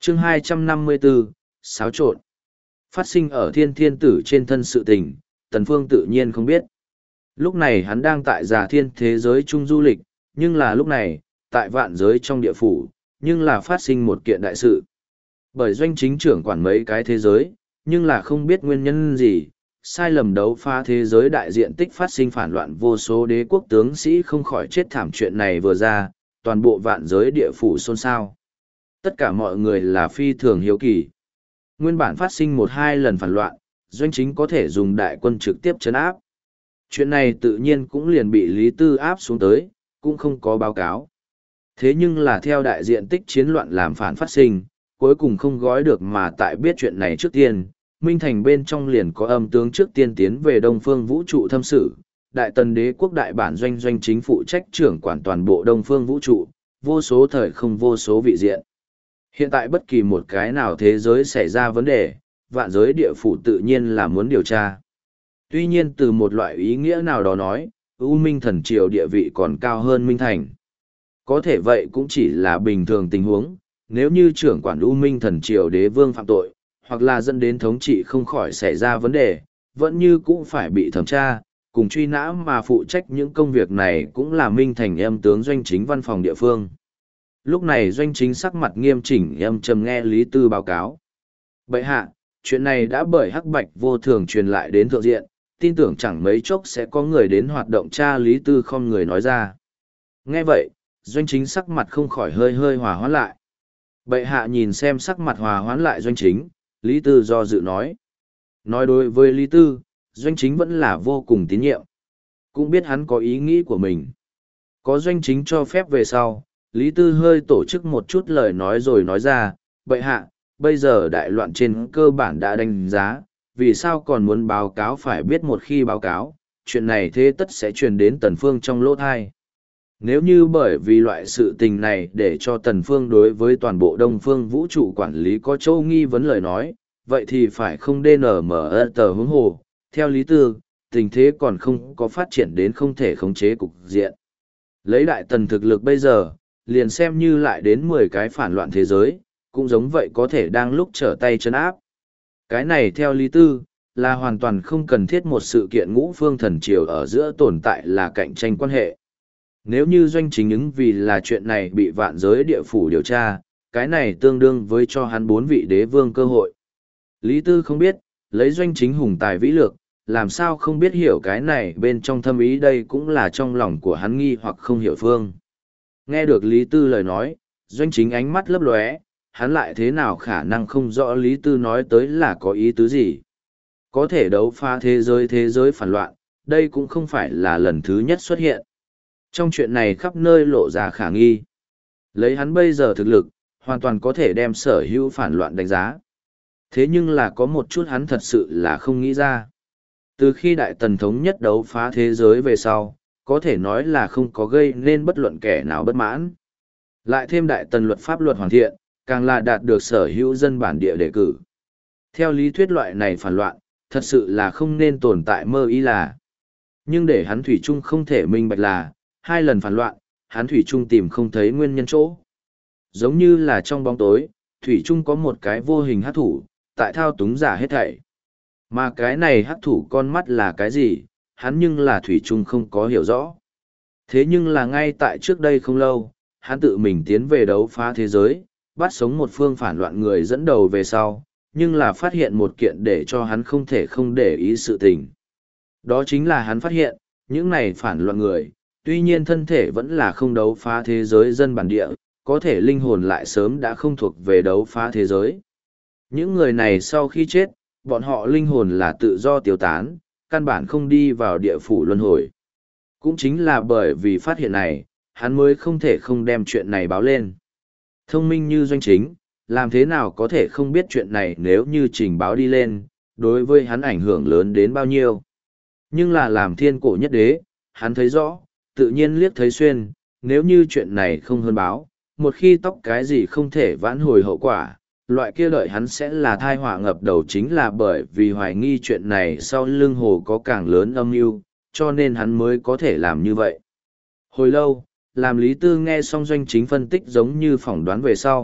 chương 254, xáo trộn. Phát sinh ở thiên thiên tử trên thân sự tình, Tần Phương tự nhiên không biết. Lúc này hắn đang tại Già Thiên thế giới chung du lịch, nhưng là lúc này, tại vạn giới trong địa phủ, nhưng là phát sinh một kiện đại sự. Bởi doanh chính trưởng quản mấy cái thế giới, nhưng là không biết nguyên nhân gì, sai lầm đấu phá thế giới đại diện tích phát sinh phản loạn, vô số đế quốc tướng sĩ không khỏi chết thảm. Chuyện này vừa ra, toàn bộ vạn giới địa phủ xôn xao. Tất cả mọi người là phi thường hiếu kỳ. Nguyên bản phát sinh một hai lần phản loạn, doanh chính có thể dùng đại quân trực tiếp trấn áp. Chuyện này tự nhiên cũng liền bị Lý Tư áp xuống tới, cũng không có báo cáo. Thế nhưng là theo đại diện tích chiến loạn làm phản phát sinh, cuối cùng không gói được mà tại biết chuyện này trước tiên, Minh Thành bên trong liền có âm tướng trước tiên tiến về Đông Phương vũ trụ thâm sự, Đại Tần đế quốc đại bản doanh doanh chính phụ trách trưởng quản toàn bộ Đông Phương vũ trụ, vô số thời không vô số vị diện. Hiện tại bất kỳ một cái nào thế giới xảy ra vấn đề, vạn giới địa phủ tự nhiên là muốn điều tra. Tuy nhiên từ một loại ý nghĩa nào đó nói, U Minh thần triều địa vị còn cao hơn Minh Thành. Có thể vậy cũng chỉ là bình thường tình huống, nếu như trưởng quản U Minh thần triều đế vương phạm tội, hoặc là dẫn đến thống trị không khỏi xảy ra vấn đề, vẫn như cũng phải bị thẩm tra, cùng truy nã mà phụ trách những công việc này cũng là Minh Thành âm tướng doanh chính văn phòng địa phương. Lúc này doanh chính sắc mặt nghiêm chỉnh âm trầm nghe Lý Tư báo cáo. Bệ hạ, chuyện này đã bởi Hắc Bạch vô thường truyền lại đến thượng diện, tin tưởng chẳng mấy chốc sẽ có người đến hoạt động tra. Lý Tư không người nói ra. Nghe vậy, doanh chính sắc mặt không khỏi hơi hơi hòa hoãn lại. Bệ hạ nhìn xem sắc mặt hòa hoãn lại doanh chính, Lý Tư do dự nói. Nói đối với Lý Tư, doanh chính vẫn là vô cùng tín nhiệm. Cũng biết hắn có ý nghĩ của mình. Có doanh chính cho phép về sau, Lý Tư hơi tổ chức một chút lời nói rồi nói ra, bệ hạ, bây giờ đại loạn trên cơ bản đã đánh giá, vì sao còn muốn báo cáo phải biết một khi báo cáo, chuyện này thế tất sẽ truyền đến Tần Phương trong lỗ thai. Nếu như bởi vì loại sự tình này để cho Tần Phương đối với toàn bộ Đông Phương vũ trụ quản lý có chỗ nghi vấn lời nói, vậy thì phải không DNME tờ hướng hồ. Theo Lý Tư, tình thế còn không có phát triển đến không thể khống chế cục diện. Lấy đại tần thực lực bây giờ, liền xem như lại đến 10 cái phản loạn thế giới, cũng giống vậy có thể đang lúc trở tay chân áp. Cái này theo Lý Tư, là hoàn toàn không cần thiết một sự kiện ngũ phương thần triều ở giữa tồn tại là cạnh tranh quan hệ. Nếu như doanh chính ứng vì là chuyện này bị vạn giới địa phủ điều tra, cái này tương đương với cho hắn 4 vị đế vương cơ hội. Lý Tư không biết, lấy doanh chính hùng tài vĩ lược, làm sao không biết hiểu cái này bên trong thâm ý đây cũng là trong lòng của hắn nghi hoặc không hiểu phương. Nghe được Lý Tư lời nói, doanh chính ánh mắt lấp lóe, hắn lại thế nào khả năng không rõ Lý Tư nói tới là có ý tứ gì. Có thể đấu phá thế giới phản loạn, đây cũng không phải là lần thứ nhất xuất hiện. Trong chuyện này khắp nơi lộ ra khả nghi. Lấy hắn bây giờ thực lực, hoàn toàn có thể đem sở hữu phản loạn đánh giá. Thế nhưng là có một chút hắn thật sự là không nghĩ ra. Từ khi Đại Tần thống nhất đấu phá thế giới về sau, có thể nói là không có gây nên bất luận kẻ nào bất mãn. Lại thêm Đại Tần luật pháp luật hoàn thiện, càng là đạt được sở hữu dân bản địa đề cử. Theo lý thuyết loại này phản loạn, thật sự là không nên tồn tại mơ ý là. Nhưng để hắn thủy chung không thể minh bạch là, 2 lần phản loạn, hắn thủy chung tìm không thấy nguyên nhân chỗ. Giống như là trong bóng tối, thủy chung có một cái vô hình hắc thủ, tại thao túng giả hết thảy. Mà cái này hắc thủ con mắt là cái gì, hắn nhưng là thủy chung không có hiểu rõ. Thế nhưng là ngay tại trước đây không lâu, hắn tự mình tiến về đấu phá thế giới, bắt sống một phương phản loạn người dẫn đầu về sau, nhưng là phát hiện một kiện để cho hắn không thể không để ý sự tình. Đó chính là hắn phát hiện, những này phản loạn người, tuy nhiên thân thể vẫn là không đấu phá thế giới dân bản địa, có thể linh hồn lại sớm đã không thuộc về đấu phá thế giới. Những người này sau khi chết, bọn họ linh hồn là tự do tiêu tán, căn bản không đi vào địa phủ luân hồi. Cũng chính là bởi vì phát hiện này, hắn mới không thể không đem chuyện này báo lên. Thông minh như doanh chính, làm thế nào có thể không biết chuyện này nếu như trình báo đi lên, đối với hắn ảnh hưởng lớn đến bao nhiêu. Nhưng là làm thiên cổ nhất đế, hắn thấy rõ, tự nhiên liếc thấy xuyên, nếu như chuyện này không hơn báo, một khi tóc cái gì không thể vãn hồi hậu quả, loại kia đợi hắn sẽ là thai họa ngập đầu chính là bởi vì hoài nghi chuyện này sau lưng hồ có càng lớn âm mưu, cho nên hắn mới có thể làm như vậy. Hồi lâu, làm Lý Tư nghe xong doanh chính phân tích giống như phỏng đoán về sau,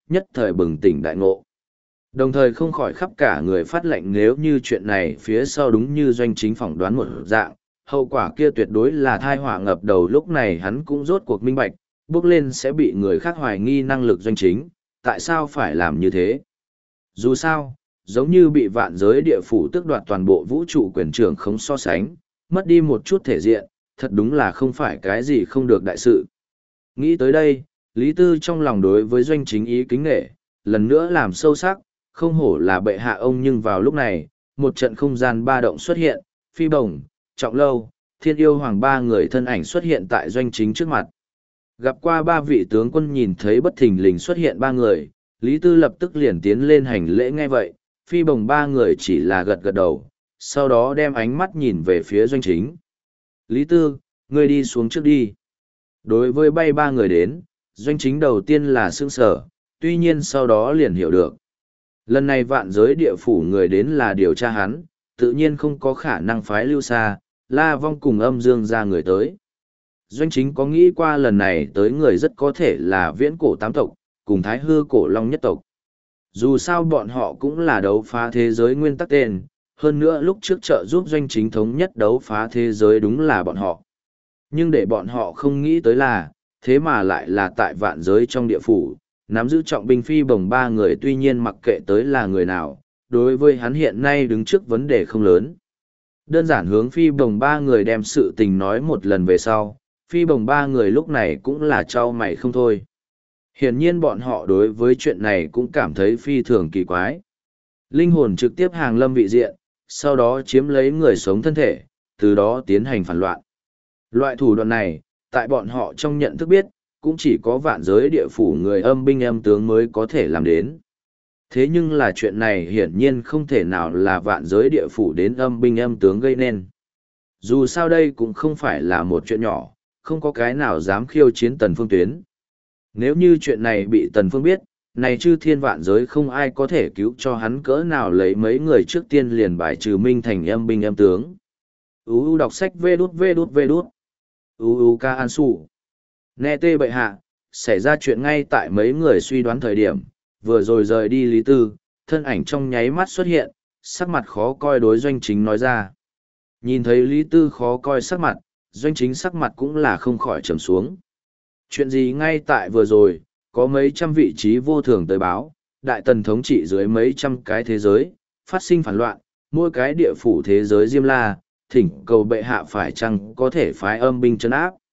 nhất thời bừng tỉnh đại ngộ. Đồng thời không khỏi khắp cả người phát lệnh, nếu như chuyện này phía sau đúng như Doanh Chính phỏng đoán một dạng, hậu quả kia tuyệt đối là thai họa ngập đầu. Lúc này hắn cũng rốt cuộc minh bạch, bước lên sẽ bị người khác hoài nghi năng lực Doanh Chính, tại sao phải làm như thế? Dù sao, giống như bị vạn giới địa phủ tước đoạt toàn bộ vũ trụ quyền trưởng không so sánh, mất đi một chút thể diện, thật đúng là không phải cái gì không được đại sự. Nghĩ tới đây, Lý Tư trong lòng đối với Doanh Chính ý kính nể, lần nữa làm sâu sắc, không hổ là bệ hạ ông. Nhưng vào lúc này, một trận không gian ba động xuất hiện, Phi Bồng, Trọng Lâu, Thiên Yêu Hoàng ba người thân ảnh xuất hiện tại Doanh Chính trước mặt. Gặp qua ba vị tướng quân, nhìn thấy bất thình lình xuất hiện ba người, Lý Tư lập tức liền tiến lên hành lễ. Nghe vậy, Phi Bồng ba người chỉ là gật gật đầu, sau đó đem ánh mắt nhìn về phía Doanh Chính. Lý Tư, ngươi đi xuống trước đi. Đối với bay ba người đến, Doanh Chính đầu tiên là sững sờ, tuy nhiên sau đó liền hiểu được. Lần này vạn giới địa phủ người đến là điều tra hắn, tự nhiên không có khả năng phái Lưu Sa, La Vong cùng Âm Dương ra người tới. Doanh Chính có nghĩ qua lần này tới người rất có thể là viễn cổ tám tộc, cùng Thái Hư cổ long nhất tộc. Dù sao bọn họ cũng là đấu phá thế giới nguyên tắc tên, hơn nữa lúc trước trợ giúp Doanh Chính thống nhất đấu phá thế giới đúng là bọn họ. Nhưng để bọn họ không nghĩ tới là, thế mà lại là tại vạn giới trong địa phủ, nắm giữ trọng binh Phi Bồng ba người. Tuy nhiên mặc kệ tới là người nào, đối với hắn hiện nay đứng trước vấn đề không lớn. Đơn giản hướng Phi Bồng ba người đem sự tình nói một lần về sau, Phi Bồng ba người lúc này cũng là trao mày không thôi. Hiển nhiên bọn họ đối với chuyện này cũng cảm thấy phi thường kỳ quái. Linh hồn trực tiếp hàng lâm vị diện, sau đó chiếm lấy người sống thân thể, từ đó tiến hành phản loạn. Loại thủ đoạn này, tại bọn họ trong nhận thức biết, cũng chỉ có vạn giới địa phủ người âm binh âm tướng mới có thể làm đến. Thế nhưng là chuyện này hiển nhiên không thể nào là vạn giới địa phủ đến âm binh âm tướng gây nên. Dù sao đây cũng không phải là một chuyện nhỏ, không có cái nào dám khiêu chiến Tần Phương tuyến. Nếu như chuyện này bị Tần Phương biết, này chư thiên vạn giới không ai có thể cứu cho hắn cỡ nào, lấy mấy người trước tiên liền bài trừ Minh thành âm binh âm tướng. Đọc sách vê đút. Ca An Sủ. Nghe tê bệ hạ, xảy ra chuyện ngay tại mấy người suy đoán thời điểm, vừa rồi rời đi Lý Tư, thân ảnh trong nháy mắt xuất hiện, sắc mặt khó coi đối Doanh Chính nói ra. Nhìn thấy Lý Tư khó coi sắc mặt, Doanh Chính sắc mặt cũng là không khỏi trầm xuống. Chuyện gì ngay tại vừa rồi, có mấy trăm vị trí vô thường tới báo, đại tần thống trị dưới mấy trăm cái thế giới, phát sinh phản loạn, mỗi cái địa phủ thế giới Diêm La, thỉnh cầu bệ hạ phải chăng có thể phái âm binh trấn áp.